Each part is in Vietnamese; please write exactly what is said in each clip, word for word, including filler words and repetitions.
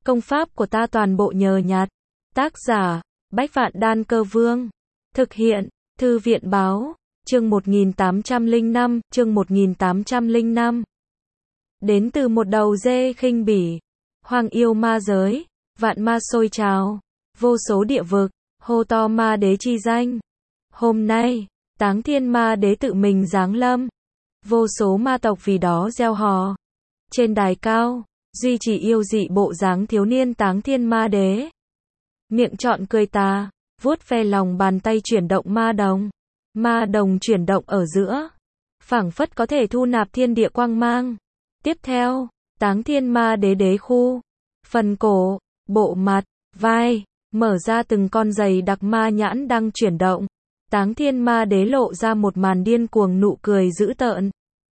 Công pháp của ta toàn bộ nhờ nhặt. Tác giả, Bách Vạn Đan Cơ Vương. Thực hiện, Thư viện Báo, chương một nghìn tám trăm lẻ năm, chương một nghìn tám trăm lẻ năm. Đến từ một đầu dê khinh bỉ, hoàng yêu ma giới, vạn ma sôi trào, vô số địa vực, hô to ma đế chi danh. Hôm nay, Táng Thiên Ma Đế tự mình giáng lâm, vô số ma tộc vì đó reo hò. Trên đài cao, duy trì yêu dị bộ dáng thiếu niên Táng Thiên Ma Đế. Miệng trọn cười tà, vuốt ve lòng bàn tay chuyển động ma đồng. Ma đồng chuyển động ở giữa, phảng phất có thể thu nạp thiên địa quang mang. Tiếp theo, Táng Thiên Ma Đế đế khu, phần cổ, bộ mặt, vai, mở ra từng con giày đặc ma nhãn đang chuyển động. Táng Thiên Ma Đế lộ ra một màn điên cuồng nụ cười dữ tợn.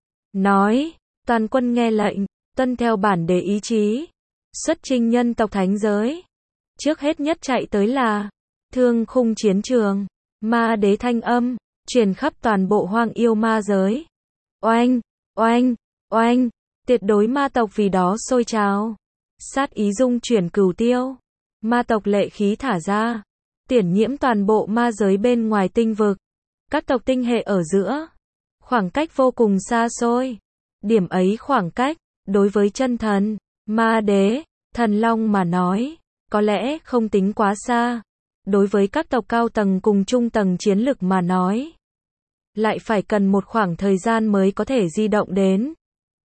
Nói, toàn quân nghe lệnh, tuân theo bản đế ý chí, xuất chinh nhân tộc thánh giới. Trước hết nhất chạy tới là Thương Khung chiến trường, ma đế thanh âm, truyền khắp toàn bộ hoang yêu ma giới. Oanh, oanh, oanh, tuyệt đối ma tộc vì đó sôi trào. Sát ý dung chuyển cửu tiêu, ma tộc lệ khí thả ra, tiển nhiễm toàn bộ ma giới bên ngoài tinh vực. Các tộc tinh hệ ở giữa, khoảng cách vô cùng xa xôi. Điểm ấy khoảng cách, đối với chân thần, ma đế, thần long mà nói, có lẽ không tính quá xa. Đối với các tộc cao tầng cùng trung tầng chiến lực mà nói, lại phải cần một khoảng thời gian mới có thể di động đến.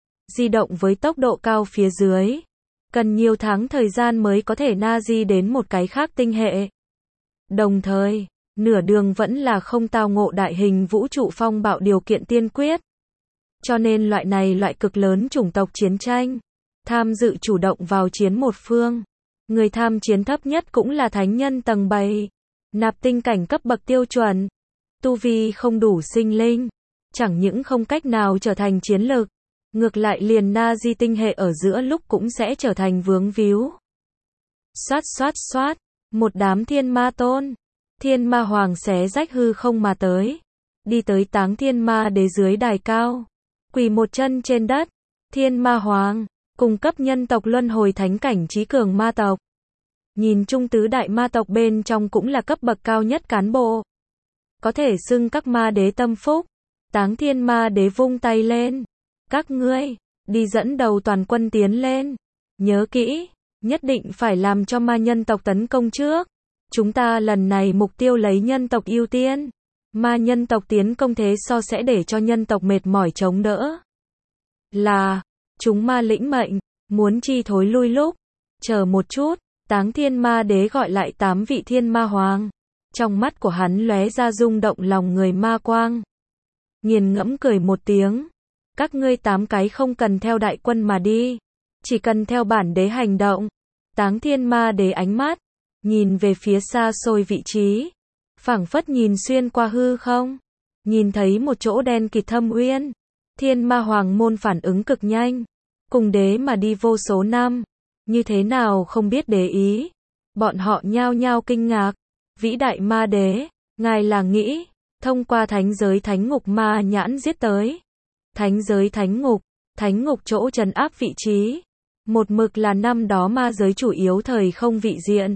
Di động với tốc độ cao phía dưới, cần nhiều tháng thời gian mới có thể na di đến một cái khác tinh hệ. Đồng thời, nửa đường vẫn là không tao ngộ đại hình vũ trụ phong bạo điều kiện tiên quyết. Cho nên loại này loại cực lớn chủng tộc chiến tranh, tham dự chủ động vào chiến một phương. Người tham chiến thấp nhất cũng là thánh nhân tầng bảy, nạp tinh cảnh cấp bậc tiêu chuẩn. Tu vi không đủ sinh linh, chẳng những không cách nào trở thành chiến lực, ngược lại liền na di tinh hệ ở giữa lúc cũng sẽ trở thành vướng víu. Xoát xoát xoát, một đám thiên ma tôn, thiên ma hoàng xé rách hư không mà tới, đi tới Táng Thiên Ma Đế dưới đài cao, quỳ một chân trên đất. Thiên ma hoàng, cung cấp nhân tộc luân hồi thánh cảnh trí cường ma tộc. Nhìn chung tứ đại ma tộc bên trong cũng là cấp bậc cao nhất cán bộ, có thể xưng các ma đế tâm phúc. Táng Thiên Ma Đế vung tay lên, các ngươi, đi dẫn đầu toàn quân tiến lên. Nhớ kỹ, nhất định phải làm cho ma nhân tộc tấn công trước. Chúng ta lần này mục tiêu lấy nhân tộc ưu tiên. Ma nhân tộc tiến công thế so sẽ để cho nhân tộc mệt mỏi chống đỡ. Là, chúng ma lĩnh mệnh, muốn chi thối lui lúc. Chờ một chút, Táng Thiên Ma Đế gọi lại tám vị thiên ma hoàng. Trong mắt của hắn lóe ra rung động lòng người ma quang. Nghiền ngẫm cười một tiếng. Các ngươi tám cái không cần theo đại quân mà đi, chỉ cần theo bản đế hành động. Táng Thiên Ma Đế ánh mắt nhìn về phía xa xôi vị trí, phảng phất nhìn xuyên qua hư không, nhìn thấy một chỗ đen kịt thâm uyên. Thiên ma hoàng môn phản ứng cực nhanh, cùng đế mà đi vô số năm, như thế nào không biết đế ý. Bọn họ nhao nhao kinh ngạc. Vĩ đại ma đế, ngài là nghĩ thông qua thánh giới thánh ngục ma nhãn giết tới? Thánh giới thánh ngục, thánh ngục chỗ trấn áp vị trí, một mực là năm đó ma giới chủ yếu thời không vị diện.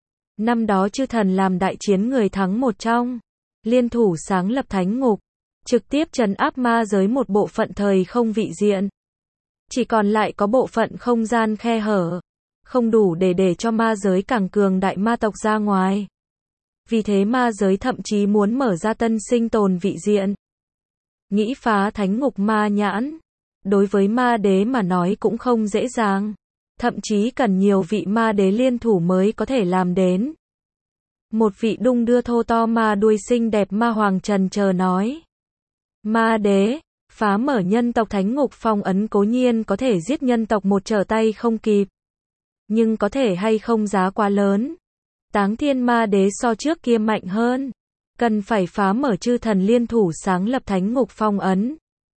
Năm đó chư thần làm đại chiến người thắng một trong, liên thủ sáng lập thánh ngục, trực tiếp trấn áp ma giới một bộ phận thời không vị diện. Chỉ còn lại có bộ phận không gian khe hở, không đủ để để cho ma giới càng cường đại ma tộc ra ngoài. Vì thế ma giới thậm chí muốn mở ra tân sinh tồn vị diện. Nghĩ phá thánh ngục ma nhãn, đối với ma đế mà nói cũng không dễ dàng. Thậm chí cần nhiều vị ma đế liên thủ mới có thể làm đến. Một vị đung đưa thô to ma đuôi xinh đẹp ma hoàng trần chờ nói. Ma đế, phá mở nhân tộc thánh ngục phong ấn cố nhiên có thể giết nhân tộc một trở tay không kịp. Nhưng có thể hay không giá quá lớn. Táng Thiên Ma Đế so trước kia mạnh hơn, cần phải phá mở chư thần liên thủ sáng lập thánh ngục phong ấn.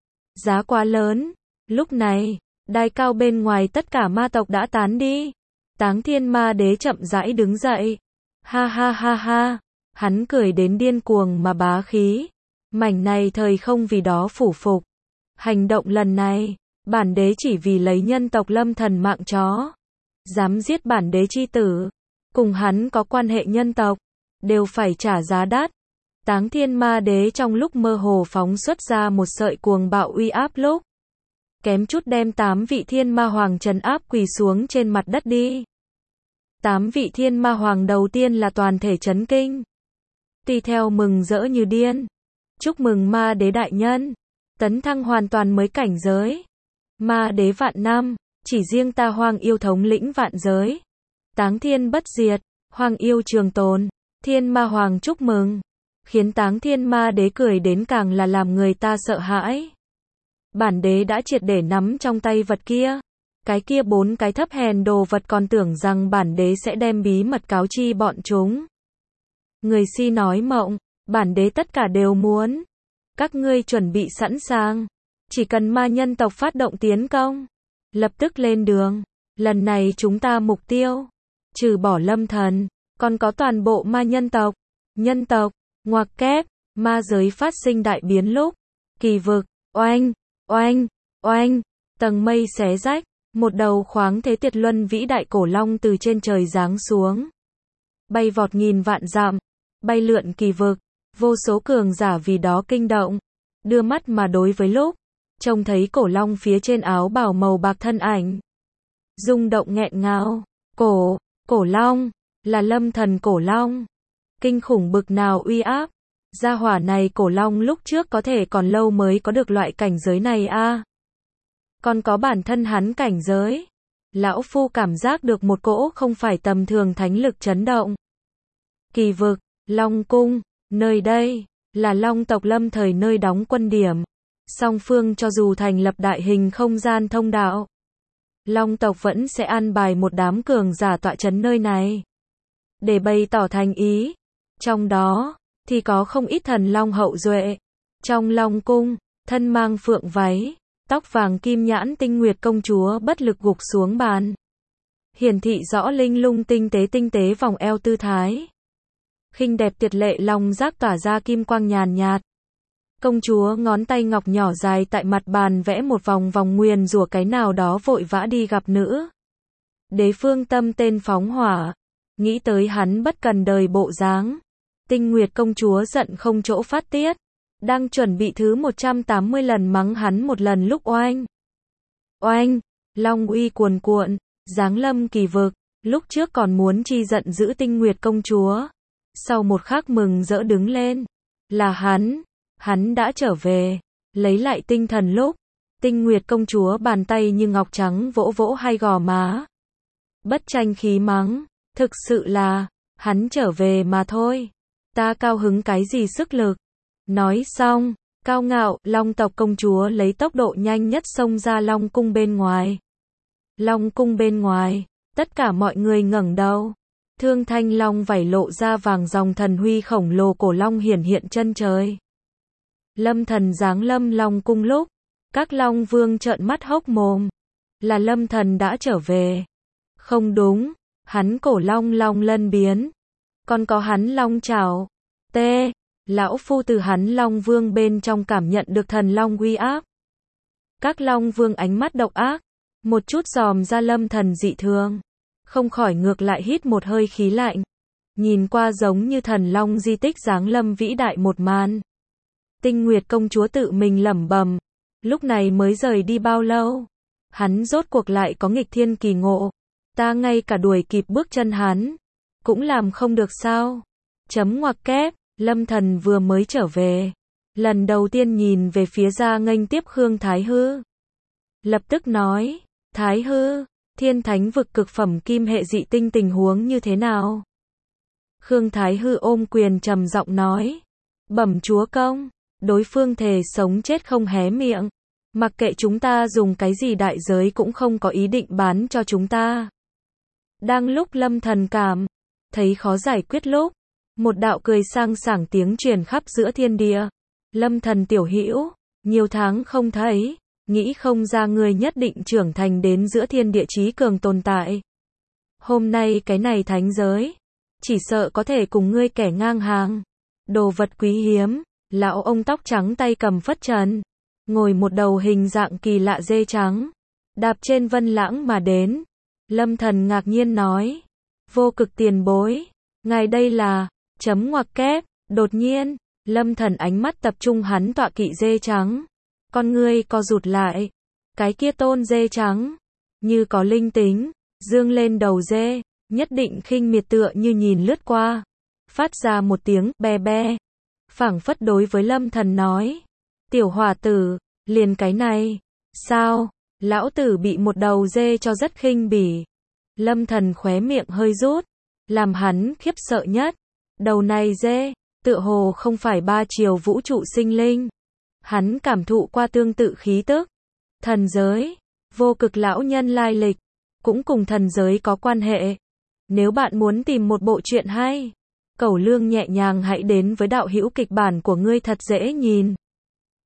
Giá quá lớn. Lúc này, đài cao bên ngoài tất cả ma tộc đã tán đi. Táng Thiên Ma Đế chậm rãi đứng dậy. Ha ha ha ha, hắn cười đến điên cuồng mà bá khí. Mảnh này thời không vì đó phủ phục. Hành động lần này, bản đế chỉ vì lấy nhân tộc lâm thần mạng chó. dám giết bản đế chi tử, cùng hắn có quan hệ nhân tộc, đều phải trả giá đắt. Táng Thiên Ma Đế trong lúc mơ hồ phóng xuất ra một sợi cuồng bạo uy áp lúc, kém chút đem tám vị thiên ma hoàng trấn áp quỳ xuống trên mặt đất đi. Tám vị thiên ma hoàng đầu tiên là toàn thể chấn kinh. Tỳ theo mừng rỡ như điên. Chúc mừng Ma Đế đại nhân, tấn thăng hoàn toàn mới cảnh giới. Ma Đế vạn năm, chỉ riêng ta Hoang Yêu thống lĩnh vạn giới. Táng Thiên bất diệt, Hoang Yêu trường tồn, Thiên Ma Hoàng chúc mừng. Khiến Táng Thiên Ma Đế cười đến càng là làm người ta sợ hãi. Bản đế đã triệt để nắm trong tay vật kia. Cái kia bốn cái thấp hèn đồ vật còn tưởng rằng bản đế sẽ đem bí mật cáo chi bọn chúng. Người si nói mộng, bản đế tất cả đều muốn. Các ngươi chuẩn bị sẵn sàng. Chỉ cần ma nhân tộc phát động tiến công, lập tức lên đường. Lần này chúng ta mục tiêu, trừ bỏ Lâm Thần, còn có toàn bộ ma nhân tộc. Nhân tộc, ngoặc kép, ma giới phát sinh đại biến lúc. Kỳ vực, oanh, oanh, oanh, tầng mây xé rách. Một đầu khoáng thế tiệt luân vĩ đại cổ long từ trên trời giáng xuống. Bay vọt nghìn vạn dặm, bay lượn kỳ vực, vô số cường giả vì đó kinh động. Đưa mắt mà đối với lúc, trông thấy cổ long phía trên áo bào màu bạc thân ảnh. Rung động nghẹn ngào, cổ, cổ long, là Lâm Thần cổ long. Kinh khủng bực nào uy áp, gia hỏa này cổ long lúc trước có thể còn lâu mới có được loại cảnh giới này a. À. Còn có bản thân hắn cảnh giới. Lão Phu cảm giác được một cỗ không phải tầm thường thánh lực chấn động. Kỳ vực, Long Cung, nơi đây, là Long tộc Lâm thời nơi đóng quân điểm. Song phương cho dù thành lập đại hình không gian thông đạo, Long tộc vẫn sẽ an bài một đám cường giả tọa trấn nơi này. Để bày tỏ thành ý. Trong đó, thì có không ít thần Long hậu duệ. Trong Long Cung, thân mang phượng váy, tóc vàng kim nhãn Tinh Nguyệt công chúa bất lực gục xuống bàn. Hiển thị rõ linh lung tinh tế tinh tế vòng eo tư thái. Khinh đẹp tuyệt lệ long giác tỏa ra kim quang nhàn nhạt. Công chúa ngón tay ngọc nhỏ dài tại mặt bàn vẽ một vòng vòng nguyền rủa cái nào đó vội vã đi gặp nữ. Đế phương tâm tên phóng hỏa. Nghĩ tới hắn bất cần đời bộ dáng. Tinh Nguyệt công chúa giận không chỗ phát tiết. Đang chuẩn bị thứ một trăm tám mươi lần mắng hắn một lần lúc oanh. Oanh, long uy cuồn cuộn, giáng lâm kỳ vực, lúc trước còn muốn chi giận giữ Tinh Nguyệt công chúa. Sau một khắc mừng rỡ đứng lên, là hắn, hắn đã trở về, lấy lại tinh thần lúc. Tinh Nguyệt công chúa bàn tay như ngọc trắng vỗ vỗ hai gò má. Bất tranh khí mắng, thực sự là, hắn trở về mà thôi. Ta cao hứng cái gì sức lực. Nói xong, cao ngạo, Long tộc công chúa lấy tốc độ nhanh nhất xông ra Long cung bên ngoài. Long cung bên ngoài, tất cả mọi người ngẩng đầu. Thương thanh long vảy lộ ra vàng dòng thần huy khổng lồ cổ long hiển hiện chân trời. Lâm Thần giáng lâm Long cung lúc, các long vương trợn mắt hốc mồm. Là Lâm Thần đã trở về. Không đúng, hắn cổ long long lân biến. Còn có hắn long chảo. T. Lão Phu từ hắn Long Vương bên trong cảm nhận được thần Long uy áp. Các Long Vương ánh mắt độc ác, một chút dòm ra Lâm Thần dị thường, không khỏi ngược lại hít một hơi khí lạnh. Nhìn qua giống như thần Long di tích giáng lâm vĩ đại một màn. Tinh Nguyệt công chúa tự mình lẩm bẩm, lúc này mới rời đi bao lâu, hắn rốt cuộc lại có nghịch thiên kỳ ngộ, ta ngay cả đuổi kịp bước chân hắn, cũng làm không được sao? Chấm ngoặc kép. Lâm Thần vừa mới trở về, lần đầu tiên nhìn về phía ra nghênh tiếp Khương Thái Hư. Lập tức nói, Thái Hư, thiên thánh vực cực phẩm kim hệ dị tinh tình huống như thế nào? Khương Thái Hư ôm quyền trầm giọng nói, bẩm chúa công, đối phương thề sống chết không hé miệng, mặc kệ chúng ta dùng cái gì đại giới cũng không có ý định bán cho chúng ta. Đang lúc Lâm Thần cảm thấy khó giải quyết lúc, một đạo cười sang sảng tiếng truyền khắp giữa thiên địa. Lâm Thần tiểu hữu, nhiều tháng không thấy, nghĩ không ra ngươi nhất định trưởng thành đến giữa thiên địa chí cường tồn tại. Hôm nay cái này thánh giới, chỉ sợ có thể cùng ngươi kẻ ngang hàng. Đồ vật quý hiếm, lão ông tóc trắng tay cầm phất trần, ngồi một đầu hình dạng kỳ lạ dê trắng, đạp trên vân lãng mà đến. Lâm Thần ngạc nhiên nói. Vô Cực tiền bối. Ngài đây là, chấm ngoặc kép, đột nhiên, Lâm Thần ánh mắt tập trung hắn tọa kỵ dê trắng. Con ngươi co rụt lại. Cái kia tôn dê trắng, như có linh tính, dương lên đầu dê, nhất định khinh miệt tựa như nhìn lướt qua. Phát ra một tiếng, be be. Phảng phất đối với Lâm Thần nói. Tiểu hòa tử, liền cái này. Sao? Lão tử bị một đầu dê cho rất khinh bỉ. Lâm Thần khóe miệng hơi rút. Làm hắn khiếp sợ nhất. Đầu này dê, tựa hồ không phải ba chiều vũ trụ sinh linh. Hắn cảm thụ qua tương tự khí tức. Thần giới, Vô Cực lão nhân lai lịch, cũng cùng thần giới có quan hệ. Nếu bạn muốn tìm một bộ truyện hay, Cẩu Lương nhẹ nhàng hãy đến với đạo hữu kịch bản của ngươi thật dễ nhìn.